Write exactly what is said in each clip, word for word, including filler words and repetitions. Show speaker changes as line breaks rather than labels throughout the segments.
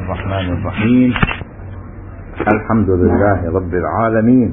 الرحمن الرحيم. الحمد لله رب العالمين.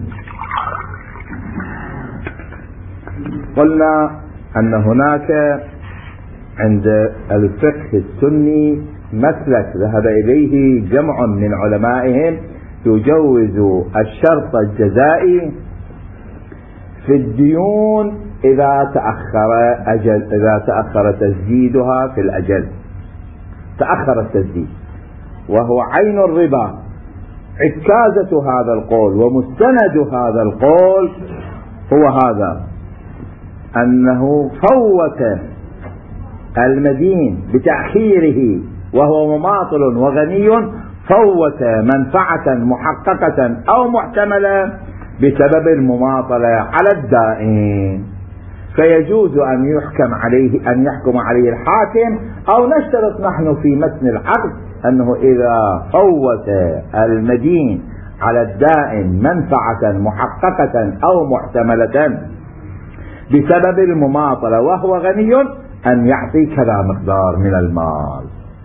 قلنا أن هناك عند الفقه السني مسلك ذهب إليه جمع من علمائهم يجوز الشرط الجزائي في الديون إذا تأخر أجل إذا تأخر تسديدها في الأجل، تأخر التسديد وهو عين الربا. عكازة هذا القول ومستند هذا القول هو هذا، أنه فوت المدين بتأخيره وهو مماطل وغني، فوت منفعة محققة أو محتملة بسبب المماطلة على الدائن، فيجوز أن يحكم عليه أن يحكم عليه الحاكم، أو نشترط نحن في متن العقد أنه إذا فوت المدين على الدائن منفعة محققة أو محتملة بسبب المماطلة وهو غني أن يعطي كذا مقدار من المال.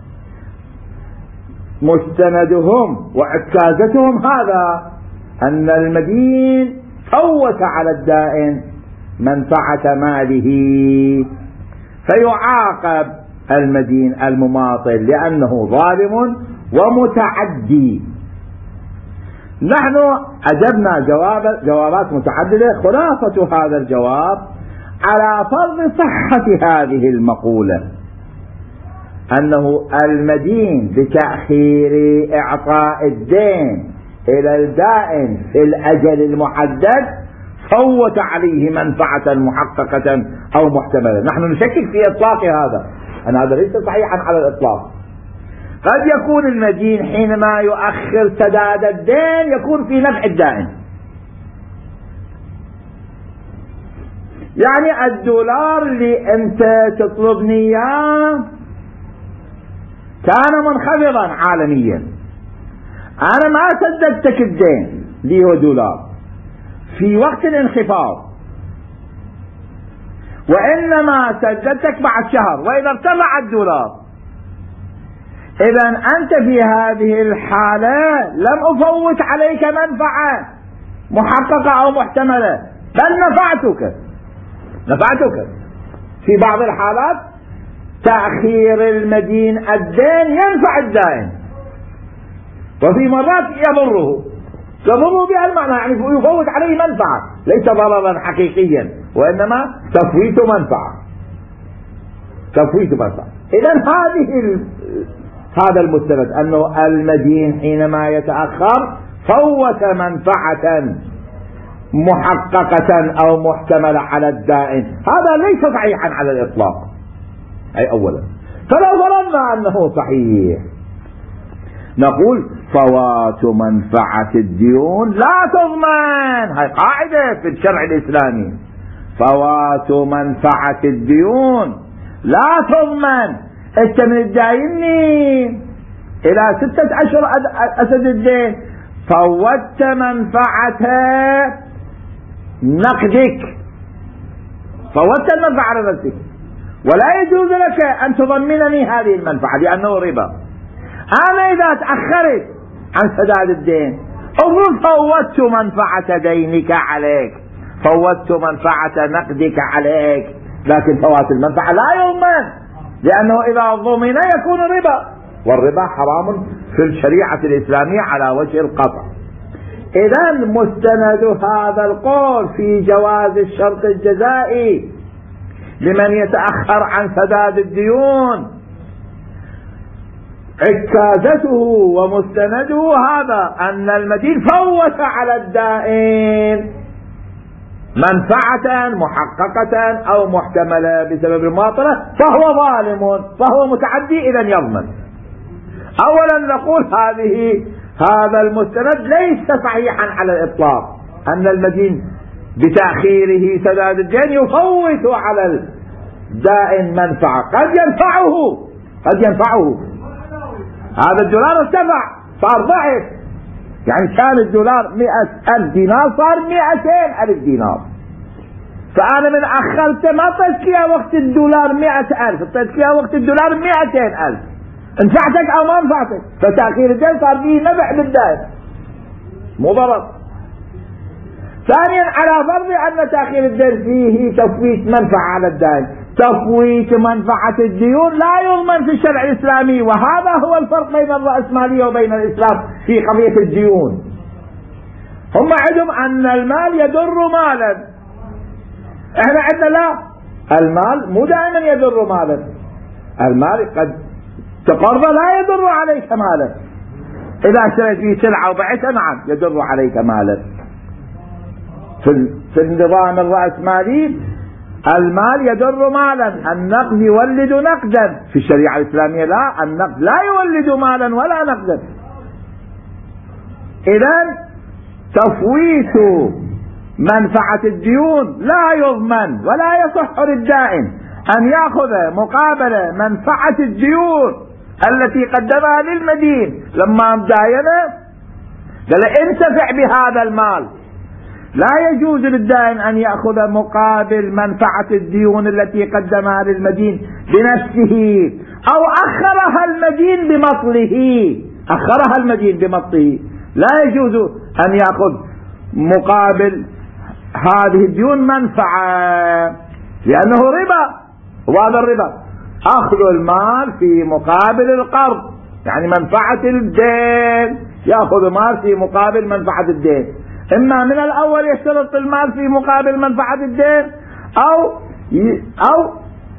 مستندهم وعكازتهم هذا، أن المدين فوت على الدائن منفعة ماله فيعاقب المدين المماطل لأنه ظالم ومتعدي. نحن أجبنا جواب جوابات متعددة، خلاصة هذا الجواب على فرض صحة هذه المقولة أنه المدين بتأخير إعطاء الدين إلى الدائن في الأجل المحدد فوت عليه منفعة محققة أو محتملة. نحن نشكك في إطلاق هذا، أن هذا ليس صحيحا على الإطلاق. قد يكون المدين حينما يؤخر سداد الدين يكون في نفع الدائن، يعني الدولار اللي أنت تطلبني إياه كان منخفضا عالميا، أنا ما سددتك الدين اللي هو دولار في وقت الانخفاض، وإنما سددتك بعد شهر وإذا ارتفع الدولار. إذا أنت في هذه الحالة لم أفوت عليك منفعة محققة أو محتملة، بل نفعتك نفعتك في بعض الحالات تأخير المدين الدين ينفع الدائن، وفي مرات يضره يضره بها المعنى، يعني يفوت عليه منفعة ليس ضررا حقيقيا وإنما تفويت منفعة تفويت منفعة. إذن هذه هذا المستند أنه المدين حينما يتأخر فوت منفعة محققة أو محتملة على الدائن، هذا ليس صحيحا على الإطلاق. أي أولا، فلو فرضنا أنه صحيح نقول فوات منفعة الديون لا تضمن. هاي قاعدة في الشرع الإسلامي، فوات منفعة الديون لا تضمن. انت من الدايني الى ستة اشهر اسد الدين، فوت منفعة نقدك، فوت المنفعة على نفسك، ولا يجوز لك ان تضمنني هذه المنفعة لانه ربا. انا اذا تأخرت عن سداد الدين افرض فوت منفعة دينك عليك، فوت منفعة نقدك عليك، لكن فوات المنفعة لا يضمن، لأنه إذا ضمن يكون ربا، والربا حرام في الشريعة الإسلامية على وجه القطع. إذن مستند هذا القول في جواز الشرط الجزائي لمن يتأخر عن سداد الديون، عكازته ومستنده هذا أن المدين فوت على الدائن منفعة محققة أو محتملة بسبب المماطلة فهو ظالم فهو متعدي، إذن يضمن. أولا نقول هذه هذا المستند ليس صحيحا على الإطلاق، أن المدين بتأخيره سداد الدين يفوت على الدائن منفعة، قد ينفعه قد ينفعه هذا الدولار ارتفع صار ضعف، يعني كان الدولار مئة ألف دينار صار مئتين ألف دينار، فأنا من أخرت ما طلت فيها وقت الدولار مئة ألف، طلت فيها وقت الدولار مئتين ألف، انفعتك أو ما انفعتك، فتأخير الدين صار فيه نفع بالدائن مو ضرر. ثانيا على فرض أن تأخير الدين فيه تفويت منفعة على الدائن، تفويت منفعة الديون لا يضمن في الشرع الإسلامي، وهذا هو الفرق بين الرأسمالية وبين الإسلام في قضية الديون. هم عندهم أن المال يضر مالا، احنا عندنا لا، المال مو دائما يضر مالا، المال قد تقرض لا يضر عليك مالا، إذا اشتريت فيه سلعة وبعتها نعم يضر عليك مالا. في النظام الرأسمالي المال يضر مالا، النقد يولد نقدا، في الشريعة الإسلامية لا، النقد لا يولد مالا ولا نقدا. إذن تفويت منفعة الديون لا يضمن ولا يصح للدائن أن يأخذ مقابل منفعة الديون التي قدمها للمدين لما مداينه قال انتفع بهذا المال. لا يجوز للدائن أن يأخذ مقابل منفعة الديون التي قدمها للمدين بنفسه أو أخرها المدين بمطله، أخرها المدين بمطله، لا يجوز أن يأخذ مقابل هذه الديون منفعة لأنه ربا، وهذا الربا أخذ المال في مقابل القرض، يعني منفعة الدين يأخذ مال في مقابل منفعة الدين، إما من الأول يشترط المال في مقابل منفعة الدين أو أو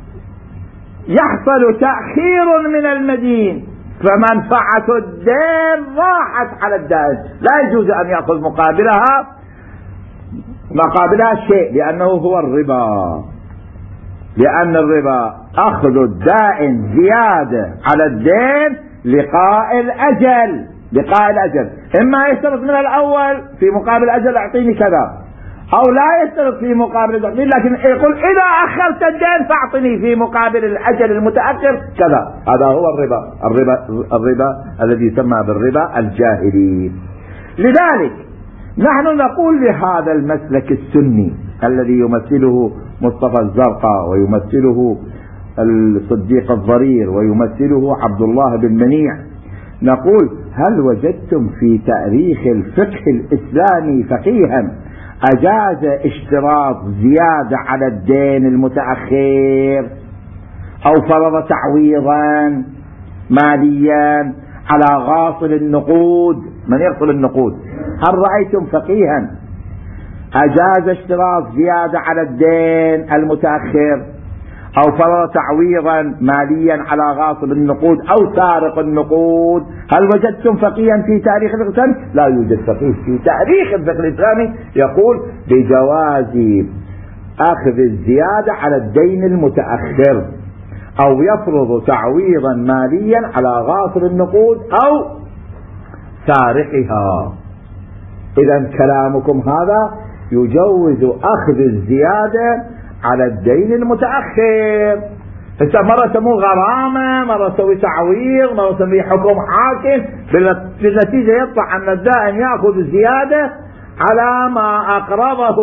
يحصل تأخير من المدين فمنفعة الدين راحت على الدائن، لا يجوز أن يأخذ مقابلها مقابلها شيء لأنه هو الربا، لأن الربا أخذ الدائن زيادة على الدين لقاء الأجل، لقاء الأجل، إما يشترط من الأول في مقابل أجل أعطيني كذا، أو لا يشترط في مقابل الأجل لكن يقول إذا أخرت الدين فأعطني في مقابل الأجل المتأخر كذا. هذا هو الربا، الربا الربا الذي يسمى بالربا الجاهلي. لذلك نحن نقول لهذا المسلك السني الذي يمثله مصطفى الزرقاء ويمثله الصديق الضرير ويمثله عبد الله بن منيع، نقول هل وجدتم في تاريخ الفقه الإسلامي فقيها أجاز اشتراط زيادة على الدين المتأخر أو فرض تعويضا ماليا على غاصل النقود؟ من يغسل النقود؟ هل رأيتم فقيها أجاز اشتراط زيادة على الدين المتأخر أو فرض تعويضا ماليا على غاصب النقود أو سارق النقود؟ هل وجدتم فقيها في تاريخ الفقه الإسلامي؟ لا يوجد فقيه في تاريخ الفقه الإسلامي يقول بجواز أخذ الزيادة على الدين المتأخر أو يفرض تعويضا ماليا على غاصب النقود أو سارقها. إذا كلامكم هذا يجوز أخذ الزيادة على الدين المتأخر. هسه مرة سموه غرامة، مرة سوي تعويض، مرة سميه حكم حاكم، في النتيجة يطلع أن الدائن يأخذ زيادة على ما أقرضه،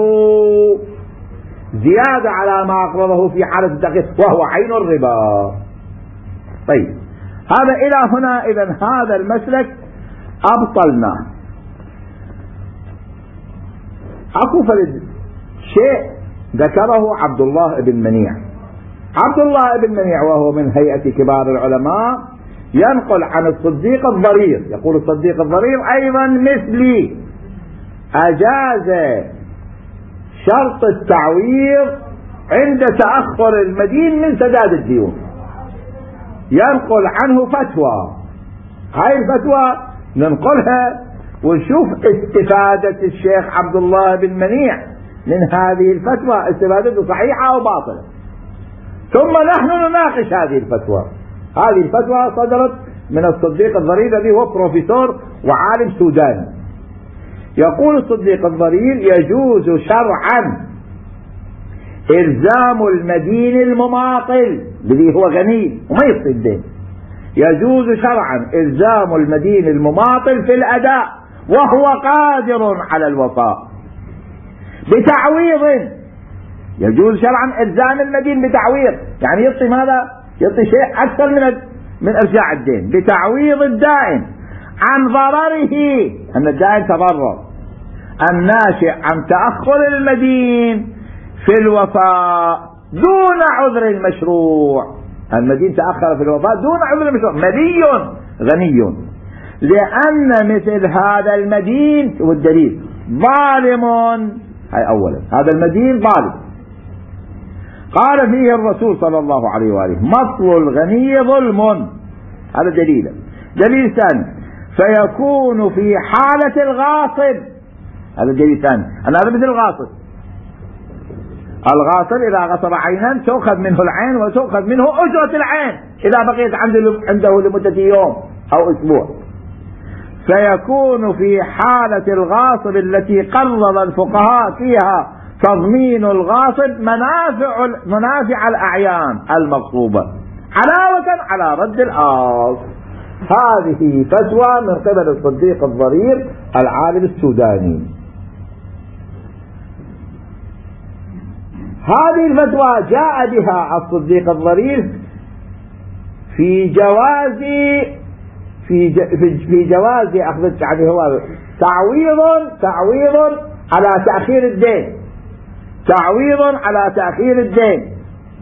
زيادة على ما أقرضه في حالة التأخير وهو عين الربا. طيب هذا إلى هنا إذن هذا المسلك أبطلناه. أكو فرد شيء ذكره عبد الله بن منيع. عبد الله بن منيع وهو من هيئة كبار العلماء ينقل عن الصديق الضرير، يقول الصديق الضرير أيضا مثلي أجاز شرط التعويض عند تأخر المدين من سداد الديون. ينقل عنه فتوى، هاي الفتوى ننقلها ونشوف استفادة الشيخ عبد الله بن منيع من هذه الفتوى، استفادته صحيحة أو باطلة، ثم نحن نناقش هذه الفتوى. هذه الفتوى صدرت من الصديق الضرير الذي هو بروفيسور وعالم سوداني. يقول الصديق الضرير يجوز شرعا إلزام المدين المماطل الذي هو غني وما يعطي الدين، يجوز شرعا إلزام المدين المماطل في الأداء وهو قادر على الوفاء بتعويض. يجوز شرعا إلزام المدين بتعويض، يعني يعطي ماذا؟ يعطي شيء أكثر من من إرجاع الدين بتعويض الدائن عن ضرره، أن الدائن تضرر الناشئ عن تأخر المدين في الوفاء دون عذر مشروع. المدين تأخر في الوفاء دون عذر مشروع، مدي غني، لأن مثل هذا المدين والدليل ظالم. هاي أولا، هذا المدين ظالم. قال فيه الرسول صلى الله عليه وآله: مطل الغني ظلم. هذا دليل. دليل ثاني: فيكون في حالة الغاصب. هذا دليل ثاني، أنا هذا مثل الغاصب. الغاصب إذا غصب عينا تؤخذ منه العين وتؤخذ منه أجرة العين إذا بقيت عنده لمدة يوم أو أسبوع. فيكون في حالة الغاصب التي قرر الفقهاء فيها تضمين الغاصب منافع منافع الأعيان المغصوبة علاوة على رد الأصل. هذه فتوى من قبل الصديق الضرير العالم السوداني. هذه الفتوى جاء بها الصديق الضرير في جواز في في جواز أخذ يعني هو تعويض تعويض على تأخير الدين، تعويض على تأخير الدين،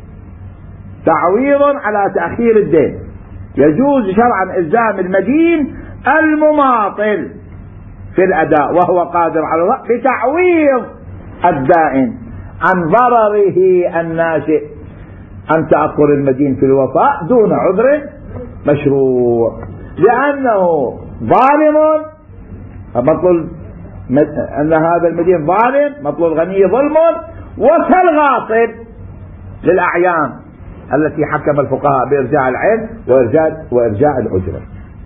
تعويض على تأخير الدين. يجوز شرعا إلزام المدين المماطل في الأداء وهو قادر على الوقت بتعويض الدائن عن ضرره الناشئ عن تأخر المدين في الوفاء دون عذر مشروع، لأنه ظالم. مطلوب أن هذا المدين ظالم، مطلوب الغني ظلم، وكالغاصب للأعيان التي حكم الفقهاء بإرجاع العين وإرجاع وإرجاع الأجرة.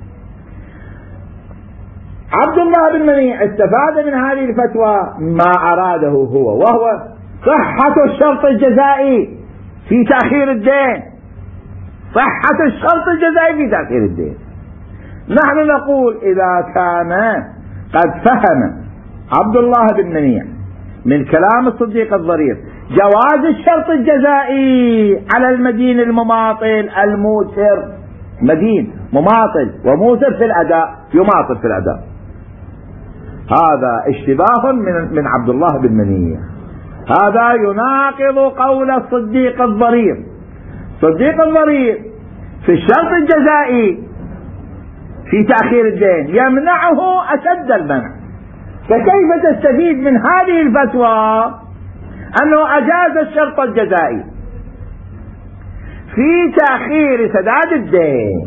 عبد الله بن منيع استفاد من هذه الفتوى ما أراده هو، وهو صحة الشرط الجزائي في تأخير الدين، صحة الشرط الجزائي في تأخير الدين. نحن نقول إذا كان قد فهم عبد الله بن منيع من كلام الصديق الضرير جواز الشرط الجزائي على المدين المماطل الموسر، مدين مماطل وموسر في الأداء، يماطل في الأداء، هذا اشتباه من من عبد الله بن منيع. هذا يناقض قول الصديق الضرير. الصديق الضرير في الشرط الجزائي في تأخير الدين يمنعه أشد المنع، فكيف تستفيد من هذه الفتوى أنه أجاز الشرط الجزائي في تأخير سداد الدين؟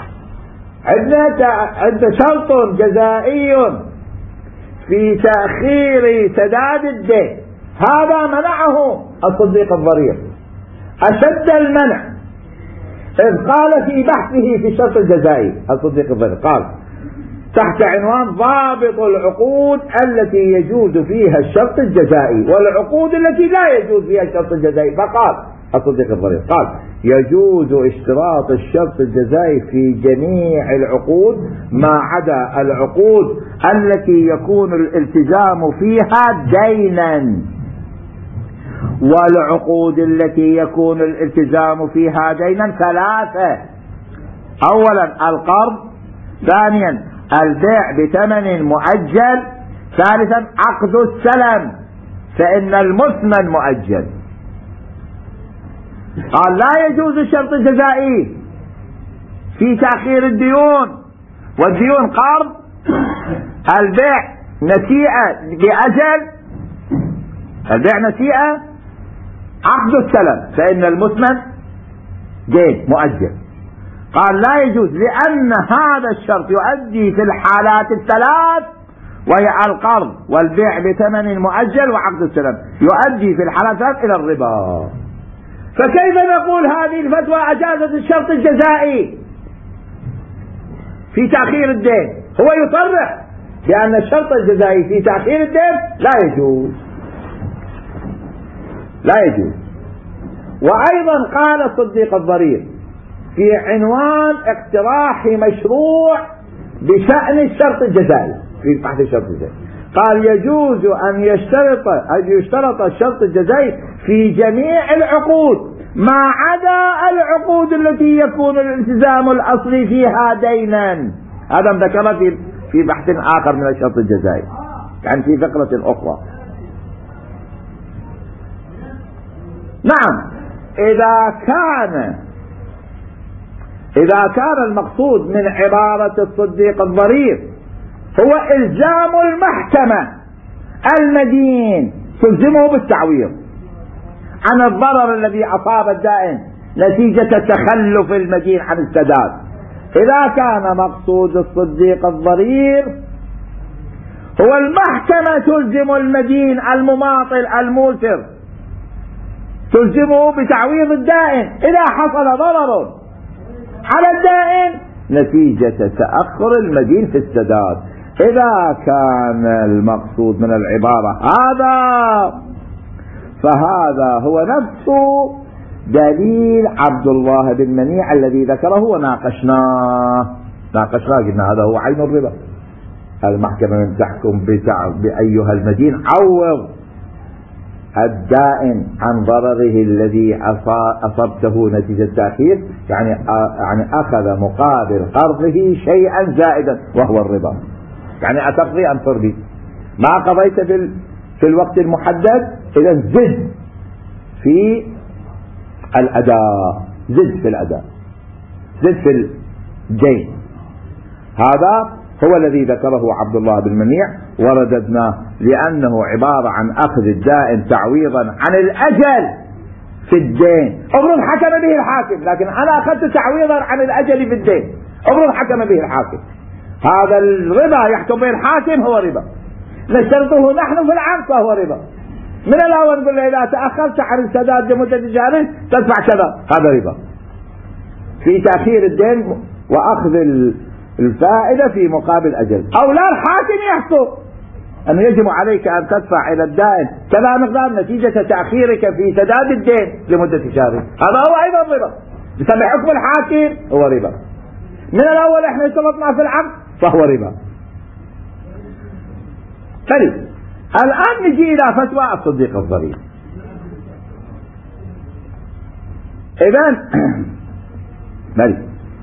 عندنا شرط جزائي في تأخير سداد الدين، هذا منعه الصديق الضرير أشد المنع، إذ قال في بحثه في الشرط الجزائي الصديق الضرير قال تحت عنوان ضابط العقود التي يجوز فيها الشرط الجزائي والعقود التي لا يجوز فيها الشرط الجزائي، فقال الصديق الضرير قال يجوز اشتراط الشرط الجزائي في جميع العقود ما عدا العقود التي يكون الالتزام فيها دينا، والعقود التي يكون الالتزام فيها دينا ثلاثة: أولا القرض، ثانيا البيع بثمن مؤجل، ثالثا عقد السلم فإن المثمن مؤجل. قال لا يجوز الشرط الجزائي في تأخير الديون، والديون قرض، البيع نسيئة بأجل، البيع نسيئة، عقد السلم فإن المثمن دين مؤجل. قال لا يجوز لأن هذا الشرط يؤدي في الحالات الثلاث وهي القرض والبيع بثمن مؤجل وعقد السلم، يؤدي في الحالات الثلاث إلى الربا. فكيف نقول هذه الفتوى أجازت الشرط الجزائي في تأخير الدين؟ هو يصرح بأن الشرط الجزائي في تأخير الدين لا يجوز، لا يجوز. وأيضا قال الصديق الضرير في عنوان اقتراح مشروع بشأن الشرط الجزائي في بحث الشرط الجزائي، قال يجوز أن يشترط أن يشترط الشرط الجزائي في جميع العقود ما عدا العقود التي يكون الالتزام الأصلي فيها دينا. هذا ذكر في في بحث آخر من الشرط الجزائي، يعني في فقرة أخرى. نعم، إذا كان إذا كان المقصود من عبارة الصديق الظريف هو إلزام المحكمة المدين، تلزمه بالتعويض عن الضرر الذي أصاب الدائن نتيجة تخلف المدين عن السداد. إذا كان مقصود الصديق الظريف هو المحكمة تلزم المدين المماطل الموسر، تلزمه بتعويض الدائن إذا حصل ضرر على الدائن نتيجة تأخر المدين في السداد. إذا كان المقصود من العبارة هذا فهذا هو نفس دليل عبد الله بن منيع الذي ذكره وناقشناه ناقشناه قلنا هذا هو عين الربا. المحكمة من تحكم بأيها المدين عوض الدائن عن ضرره الذي أصبته نتيجة التأخير، يعني يعني أخذ مقابل قرضه شيئا زائدا وهو الربا. يعني أتقضي أم ترضي؟ ما قضيت في في الوقت المحدد، إذا زد في الأداء، زد في الأداء، زد في الدين. هذا هو الذي ذكره عبد الله بن منيع ورددناه، لأنه عبارة عن أخذ الدائن تعويضا عن الأجل في الدين. افرض حكم به الحاكم، لكن أنا أخذت تعويضا عن الأجل في الدين، افرض حكم به الحاكم، هذا الربا يحكم به الحاكم هو ربا، نشترطه نحن في العقد فهو ربا. من الأول نقول له إذا تأخرت عن السداد لمدة شهر تدفع كذا، هذا ربا في تأخير الدين وأخذ الفائدة في مقابل أجل. أو لا، الحاكم يحكم أنه يجب عليك أن تدفع إلى الدائن كذا مقدار نتيجة تأخيرك في سداد الدين لمدة شهر، هذا هو أيضا ربا بسبب حكم الحاكم، هو ربا. من الأول احنا اشترطنا في العقد فهو ربا. طيب الآن نجي إلى فتوى الصديق الظريف. إذن بل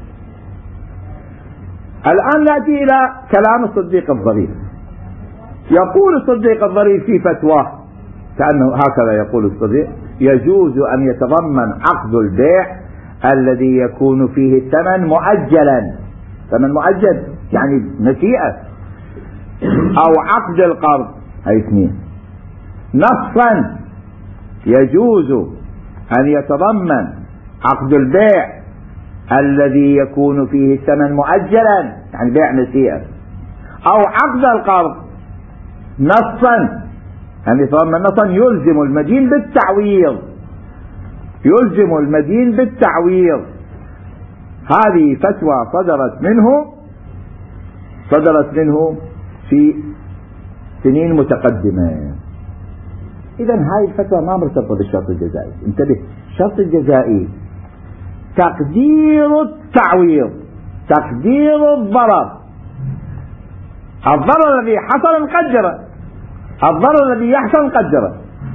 الآن نأتي إلى كلام الصديق الظريف. يقول الصديق الظريف في فتواه كأنه هكذا يقول الصديق: يجوز أن يتضمن عقد البيع الذي يكون فيه الثمن مؤجلا، ثمن مؤجل يعني نسيئة، أو عقد القرض، هاي اثنين. نصا يجوز أن يتضمن عقد البيع الذي يكون فيه الثمن مؤجلا يعني بيع نسيئة، أو عقد القرض نصا يعني يتضمن نصا يلزم المدين بالتعويض، يلزم المدين بالتعويض. هذه فتوى صدرت منه صدرت منه في سنين متقدمة. إذا هاي الفتوى ما مرتبطة بالشرط الجزائي. انتبه، الشرط الجزائي تقدير التعويض، تقدير الضرر، الضرر الذي حصل نقدره، الضرر الذي يحصل نقدره،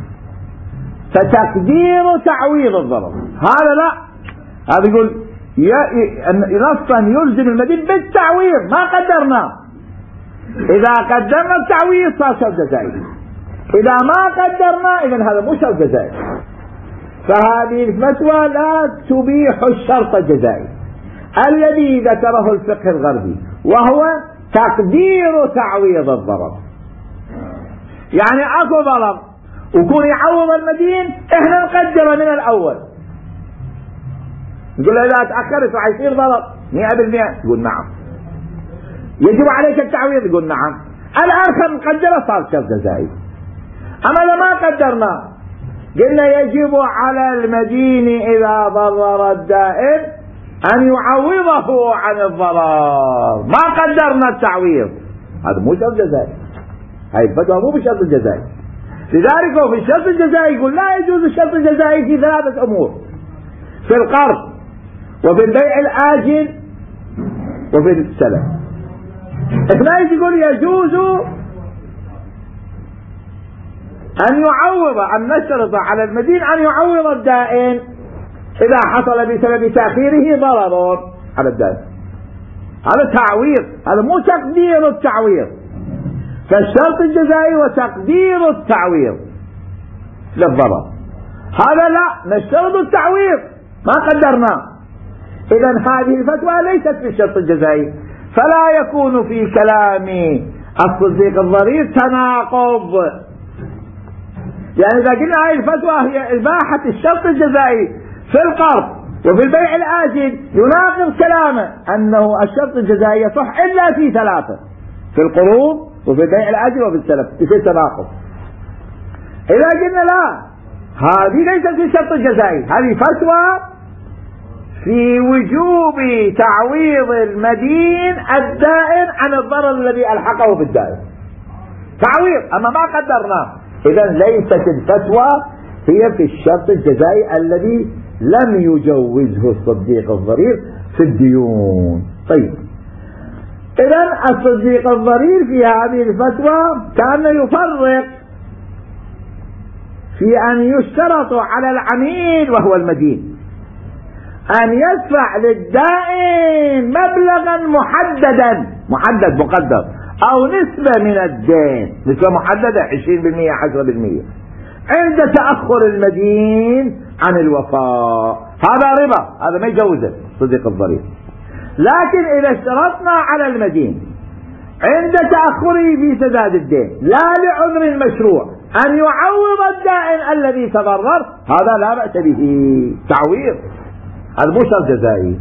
فتقدير تعويض الضرر هذا لا، هذا يقول نصا يلزم المدين بالتعويض، ما قدرنا. إذا قدرنا التعويض صار شرط جزائي، إذا ما قدرنا إذن هذا مو شرط جزائي. فهذه الفتوى لا تبيح الشرط الجزائي الذي ذكره الفقه الغربي، وهو تقدير تعويض الضرر. يعني اكو ضرر ويكون يعوض المدين، احنا نقدره من الاول، نقول له اذا تاخرت راح يصير ضرر مئة بالمئة، يقول نعم. يجب عليك التعويض، يقول نعم. الآن نقدره صار شرط جزائي. اما اذا ما قدرنا قلنا يجب على المدين اذا ضرر الدائن ان يعوضه عن الضرر، ما قدرنا التعويض، هذا مو شرط جزائي. هاي الفتوى مو بشرط الجزائي. لذلك هو في الشرط الجزائي يقول لا يجوز الشرط الجزائي في ثلاثة امور: في القرض، وفي البيع الاجل، وفي السلم. اثنين يقول يجوز ان يعوض، ان نشترط على المدين ان يعوض الدائن إذا حصل بسبب تأخيره ضرر على الدائن. هذا تعويض، هذا مو تقدير التعويض. فالشرط الجزائي وتقدير التعويض للضرر، هذا لا، نشترط التعويض ما قدرناه. إذن هذه الفتوى ليست في الشرط الجزائي، فلا يكون في كلام الصديق الضرير تناقض. يعني إذا قلنا هذه الفتوى هي إباحة الشرط الجزائي في القرض وفي البيع الآجل، يناقض كلامه أنه الشرط الجزائي يصح إلا في ثلاثة: في القروض وفي البيع الآجل وفي السلف، يصير تناقض. إذا قلنا لا، هذه ليست في الشرط الجزائي، هذه فتوى في وجوب تعويض المدين الدائن عن الضرر الذي ألحقه بالدائن، تعويض، أما ما قدرناه. إذن ليست الفتوى هي في الشرط الجزائي الذي لم يجوزه الصديق الضرير في الديون. طيب، إذن الصديق الضرير في هذه الفتوى كان يفرق في أن يشترط على العميل وهو المدين أن يدفع للدائن مبلغا محددا، محدد مقدر، أو نسبة من الدين، نسبة محددة عشرين بالمئة عشرة بالمئة عند تأخر المدين عن الوفاء. هذا ربا، هذا ما يجوزه صديق الضرير. لكن إذا اشترطنا على المدين عند تأخره في سداد الدين لا لعذر مشروع أن يعوض الدائن الذي تضرر، هذا لا بأس به، تعويض، هذا مو شرط جزائي.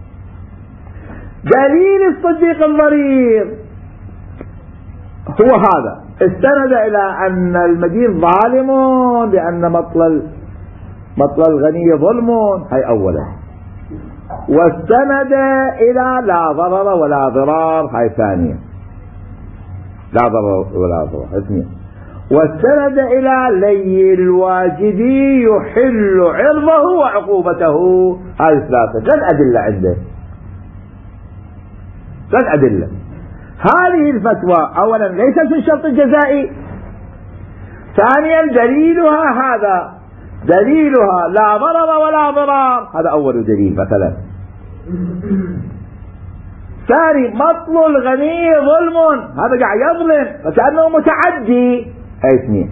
دليل الصديق الضرير هو هذا، استند إلى أن المدين ظالم لأن مطل مطل الغني ظلم، هي أولا. واستند إلى لا ضرر ولا ضرار، هاي ثانية، لا ضرر ولا ضرار، اثنين. واستند إلى لي الواجد يحل عرضه وعقوبته، هاي ثلاثة. ثلاث أدلة عنده، ثلاث أدلة. هذه الفتوى أولا ليست في الشرط الجزائي، ثانيا دليلها هذا، دليلها لا ضرر ولا ضرار، هذا أول دليل مثلا. ثاني مطل الغني ظلم، هذا قاعد يظلم فكأنه متعدي، هاي اثنين.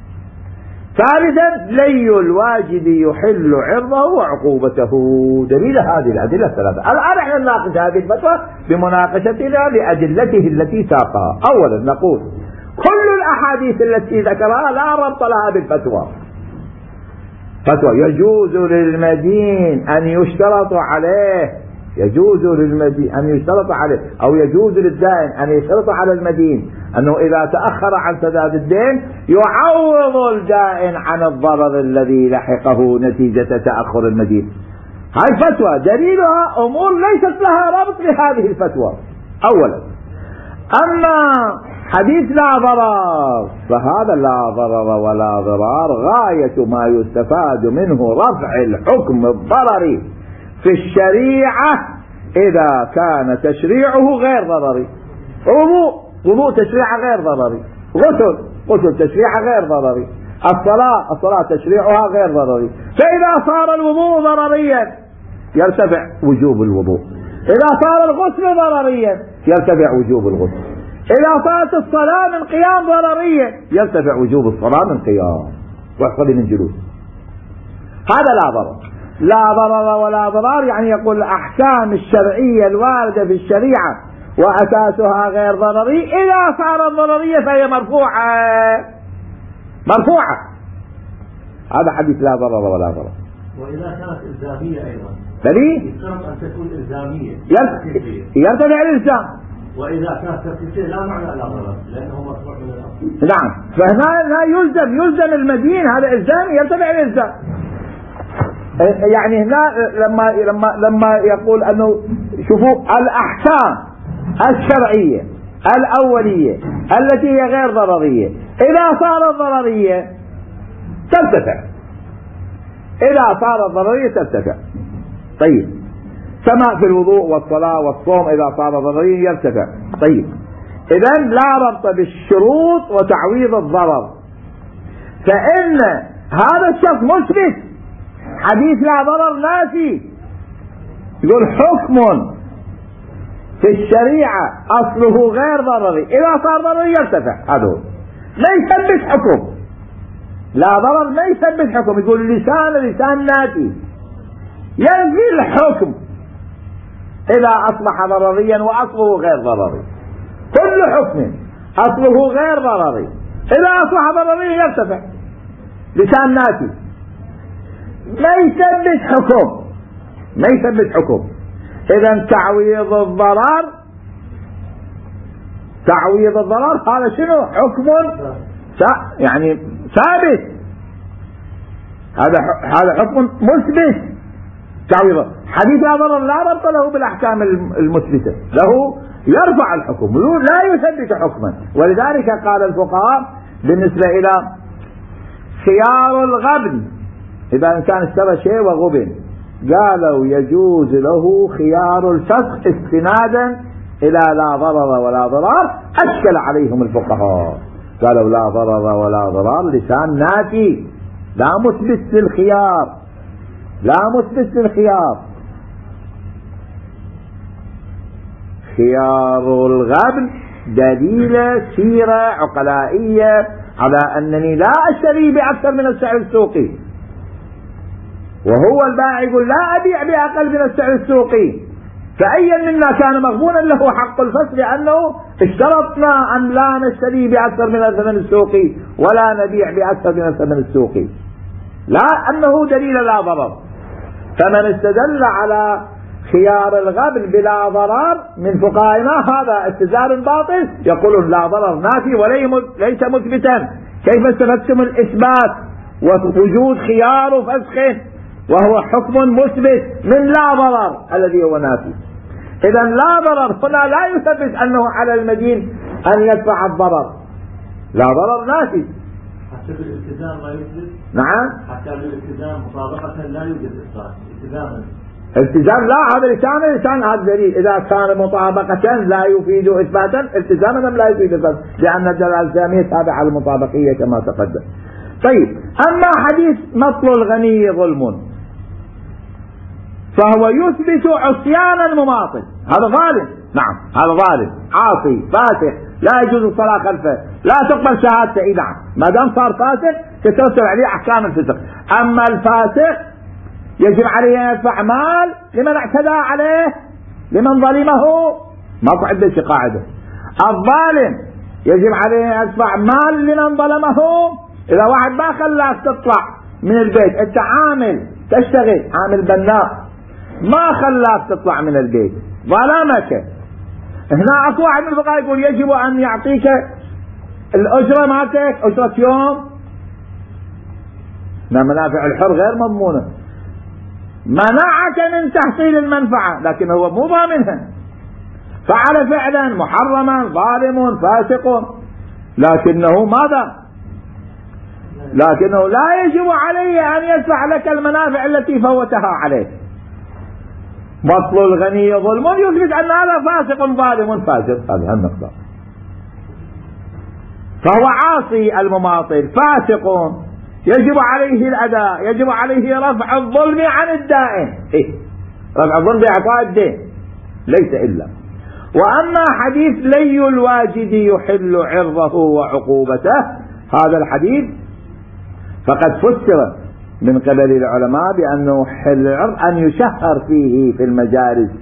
ثالثا لي الواجد يحل عرضه وعقوبته، دليل هذه الأدلة الثلاثة. الآن احنا نناقش هذه الفتوى بمناقشتنا لأدلته التي ساقها. أولا نقول كل الأحاديث التي ذكرها لا ربط لها بالفتوى. فتوى يجوز للمدين أن يشترط عليه، يجوز للمدين أن يشترط عليه، أو يجوز للدائن أن يشترط على المدين أنه إذا تأخر عن سداد الدين يعوض الدائن عن الضرر الذي لحقه نتيجة تأخر المدين. هاي فتوى دليلها أمور ليست لها ربط بهذه الفتوى أولا. أما حديث لا ضرر فهذا لا ضرر ولا ضرار غاية ما يستفاد منه رفع الحكم الضرري في الشريعة إذا كان تشريعه غير ضرري. وضوء وضوء تشريعه غير ضرري، غسل غسل تشريعه غير ضرري، الصلاة الصلاة تشريعها غير ضرري. فإذا صار الوضوء ضرريا يرتفع وجوب الوضوء، إذا صار الغسل ضرريا يرتفع وجوب الغسل، إذا صارت الصلاة من قيام ضرريا يرتفع وجوب الصلاة من قيام واحفظي من جلوس. هذا لا ضرر، لا ضرر ولا ضرار، يعني يقول الأحكام الشرعية الواردة في الشريعة وأساسها غير ضرري، إذا صارت ضررية فهي مرفوعة مرفوعة. هذا حديث لا ضرر ولا ضرر.
وإذا كانت إلزامية أيضا
بلي
يشترط أن تكون إلزامية
يرتفع الإلزام،
وإذا كانت تفسير لا معنى لا ضرر لأنه مرفوع من الأصل.
نعم، فهنا لا يلزم يلزم المدين، هذا إلزام يرتفع الإلزام. يعني هنا لما لما لما يقول أنه شوفوا الأحكام الشرعية الأولية التي هي غير ضررية إذا صارت ضررية ترتفع، إذا صارت ضررية ترتفع. طيب، كما في الوضوء والصلاة والصوم إذا صار ضرريا يرتفع. طيب، إذن لا ربط بالشروط وتعويض الضرر، فإن هذا الشرط مثبت حديث لا ضرر ناسي، يقول حكم في الشريعة أصله غير ضرري، إذا صار ضرري يرتفع، هذا ما يثبت حكم. لا ضرر ما يثبت حكم، يقول لسان لسان ناتي ينفي الحكم إذا أصبح ضرريا وأصله غير ضرري. كل حكم أصله غير ضرري إذا أصبح ضرريا يرتفع، لسان ناتي ما يثبت حكم، ما يثبت حكم. إذا تعويض الضرر، تعويض الضرر هذا شنو؟ حكم يعني ثابت، هذا هذا حكم مثبت. تعويض حديث لا ضرر لا ربط له بالأحكام المثبتة، له يرفع الحكم لا يثبت حكما. ولذلك قال الفقهاء بالنسبة إلى خيار الغبن، إذا إنسان اشترى شيء وغبن قالوا يجوز له خيار الفسخ استنادا إلى لا ضرر ولا ضرار. أشكل عليهم الفقهاء، قالوا لا ضرر ولا ضرار لسان نافي لا مثبت للخيار، لا مثبت للخيار. خيار الغبن دليل سيرة عقلائية على أنني لا أشتري بأكثر من السعر السوقي، وهو البائع يقول لا أبيع بأقل من السعر السوقي، فأيا منا كان مغبونا له حق الفسخ، لأنه اشترطنا أن لا نشتري بأكثر من الثمن السوقي ولا نبيع بأكثر من الثمن السوقي، لا أنه دليل لا ضرر. فمن استدل على خيار الغبن بلا ضرر من فقهائنا هذا استدلال باطل، يقولون لا ضرر نافي وليس مثبتا، كيف استفدتم الإثبات ووجود خيار فسخ وهو حكم مثبت من لا ضرر الذي هو نافي؟ إذا لا ضرر هنا لا يثبت أنه على المدين أن يدفع الضرر، لا ضرر نافي.
حتى بالالتزام لا يوجد.
نعم.
حتى بالالتزام مطابقة لا يوجد إصلاح التزاما.
التزام لا، هذا لسان لسان هذا دليل. إذا كان مطابقة لا يفيد إثباتا، التزاما لا يفيد إثباتا، لأن الدلالة الإلزامية تابعة للمطابقية كما تقدم. طيب، أما حديث مطل الغني ظلم فهو يثبت عصيان المماطل، هذا ظالم، نعم هذا ظالم عاصي فاسق لا يجوز الصلاة خلفه، لا تقبل شهادته، إيه نعم ما دام صار فاسق تترتب عليه أحكام الفسق. أما الفاسق يجب عليه أن يدفع مال لمن اعتدى عليه، لمن ظلمه، ماكو عنده شي قاعدة. الظالم يجب عليه أن يدفع مال لمن ظلمه. إذا واحد ما خلاك تطلع من البيت، أنت عامل تشتغل عامل بناء، ما خلاك تطلع من البيت ظلمك، هنا اكو واحد من الفقهاء يقول يجب ان يعطيك الاجره مالتك، اجره يوم. منافع الحر غير مضمونه، منعك من تحصيل المنفعه لكن هو مو ضامنها، فعل فعلا محرما ظالم فاسق، لكنه ماذا؟ لكنه لا يجب عليه ان يدفع لك المنافع التي فوتها عليك. مطل الغني ظلم يثبت أن هذا فاسق ظالم فاسق، هذه النقطة. فهو عاصي المماطل فاسق، يجب عليه الأداء، يجب عليه رفع الظلم عن الدائن، إيه؟ رفع الظلم بإعطاء الدين ليس إلا. وأما حديث لي الواجد يحل عرضه وعقوبته، هذا الحديث فقد فسر من قبل العلماء بأنه حل العرض أن يشهر فيه في المجالس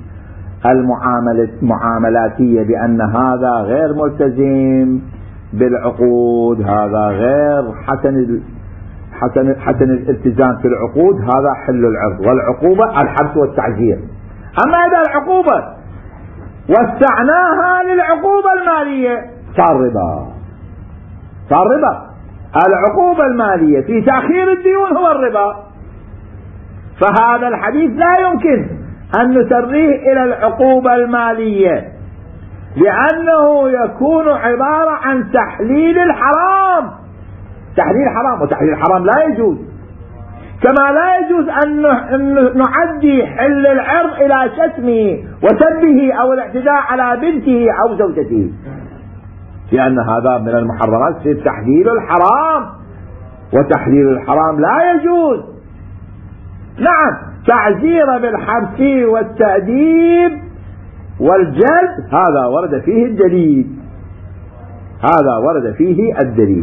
المعاملاتية بأن هذا غير ملتزم بالعقود، هذا غير حسن حسن حسن الالتزام في العقود، هذا حل العرض. والعقوبة الحبس والتعزير. أما إذا العقوبة وسعناها للعقوبة المالية صار ربا، صار ربا. العقوبة المالية في تأخير الديون هو الربا، فهذا الحديث لا يمكن أن نسريه إلى العقوبة المالية، لأنه يكون عبارة عن تحليل الحرام، تحليل حرام، وتحليل الحرام لا يجوز. كما لا يجوز أن نعدي حل العرض إلى شتمه وسبه أو الاعتداء على بنته أو زوجته، لأن هذا من المحرمات في تحليل الحرام، وتحليل الحرام لا يجوز. نعم، تعزير بالحبس والتأديب والجلد هذا ورد فيه الدليل، هذا ورد فيه الدليل.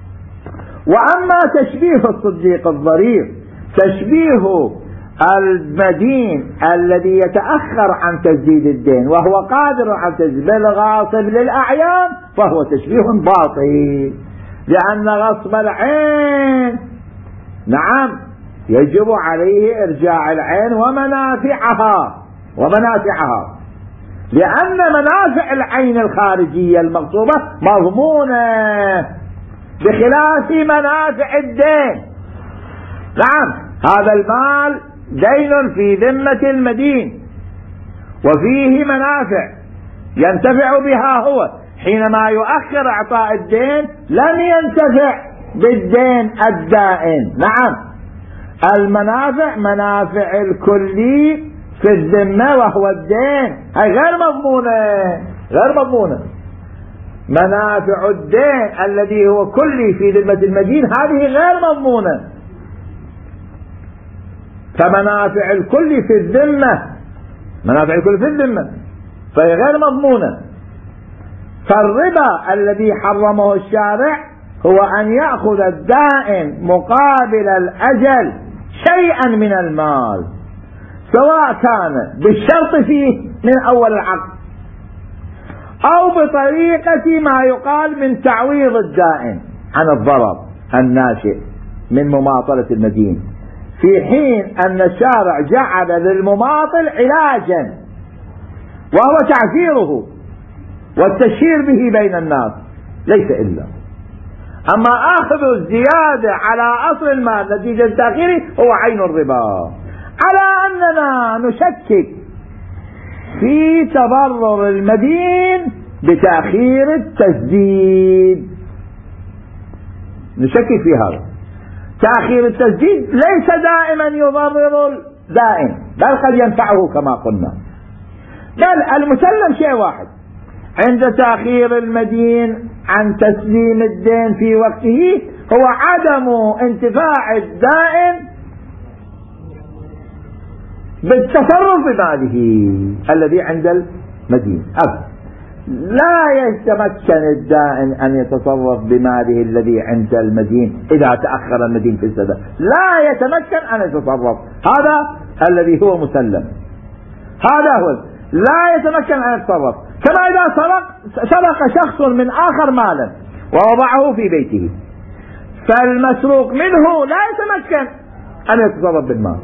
وأما تشبيه الصديق الضرير تشبيه المدين الذي يتأخر عن تسديد الدين وهو قادر على تسديد الغاصب للأعيان فهو تشبيه باطل، لأن غصب العين نعم يجب عليه إرجاع العين ومنافعها ومنافعها لأن منافع العين الخارجية المغصوبة مضمونة بخلاف منافع الدين. نعم، هذا المال دين في ذمة المدين وفيه منافع ينتفع بها هو، حينما يؤخر اعطاء الدين لم ينتفع بالدين الدائن. نعم، المنافع منافع الكلي في الذمة وهو الدين هي غير مضمونة غير مضمونة. منافع الدين الذي هو كلي في ذمة المدين هذه غير مضمونة، فمنافع الكل في الذمة منافع الكل في الذمة فهي غير مضمونة. فالربا الذي حرمه الشارع هو أن يأخذ الدائن مقابل الأجل شيئا من المال، سواء كان بالشرط فيه من أول العقد أو بطريقة ما يقال من تعويض الدائن عن الضرر الناشئ من مماطلة المدين، في حين أن الشارع جعل للمماطل علاجا وهو تعزيره والتشهير به بين الناس ليس إلا. أما أخذ الزيادة على أصل المال نتيجة تأخيره هو عين الربا، على أننا نشكك في تضرر المدين بتأخير التسديد، نشكك في هذا. تأخير التسديد ليس دائما يضرر الدائن بل قد ينفعه كما قلنا، بل المسلم شيء واحد عند تأخير المدين عن تسليم الدين في وقته هو عدم انتفاع الدائن بالتصرف بماله الذي عند المدين. أب لا يتمكن الدائن أن يتصرف بماله الذي عند المدين إذا تأخر المدين في السداد، لا يتمكن أن يتصرف، هذا الذي هو مسلم، هذا هو لا يتمكن أن يتصرف. كما إذا سرق سرق شخص من آخر مالا ووضعه في بيته، فالمسروق منه لا يتمكن أن يتصرف بالمال،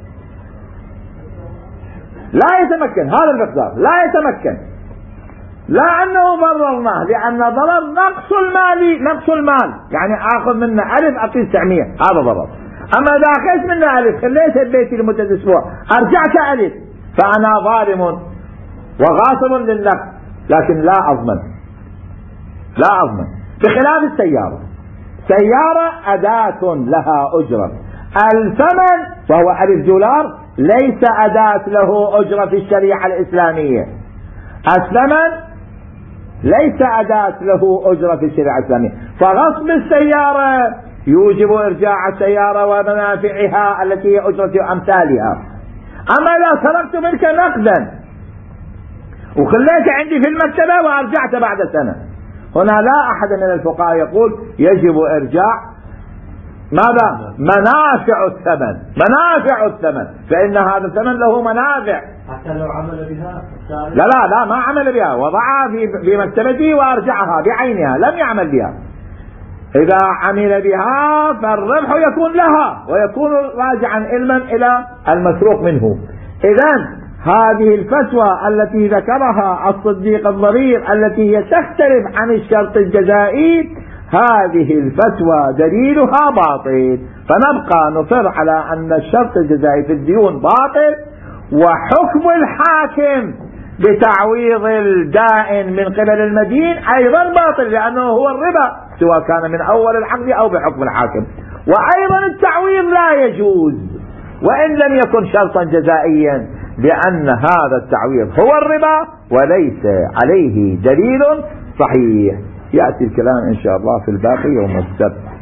لا يتمكن، هذا المقدار لا يتمكن، لا أنه ضررناه لأن ضرر نقص المال، نقص المال يعني آخذ منه ألف أقيس تسعمية هذا ضرر. أما إذا أخذت منه ألف خليته ببيتي لمدة أسبوع أرجعت ألف فأنا ظالم وغاصب للنقص لكن لا أضمن، لا أضمن. بخلاف السيارة، سيارة أداة لها أجرة، الثمن وهو ألف دولار ليس أداة له أجرة في الشريعة الإسلامية، الثمن ليس أداة له أجرة في الشريعة الإسلامية، فغصب السيارة يوجب إرجاع السيارة ومنافعها التي هي أجرة أمثالها. أما إذا سرقت منك نقدا وخليت عندي في المكتبة وأرجعت بعد سنة، هنا لا أحد من الفقهاء يقول يجب إرجاع ماذا؟ منافع الثمن، منافع الثمن، فإن هذا الثمن له منافع
حتى لو عمل بها.
لا لا لا ما عمل بها، وضعها في في مكتبته وأرجعها بعينها، لم يعمل بها. إذا عمل بها فالربح يكون لها ويكون راجعا علما إلى المسروق منه. إذن هذه الفتوى التي ذكرها الصديق الضرير التي هي تختلف عن الشرط الجزائي، هذه الفتوى دليلها باطل، فنبقى نصر على أن الشرط الجزائي في الديون باطل، وحكم الحاكم بتعويض الدائن من قبل المدين أيضا باطل لأنه هو الربا سواء كان من أول العقد أو بحكم الحاكم. وأيضا التعويض لا يجوز وإن لم يكن شرطا جزائيا، لأن هذا التعويض هو الربا وليس عليه دليل صحيح. يأتي الكلام إن شاء الله في الباقي يوم السبت.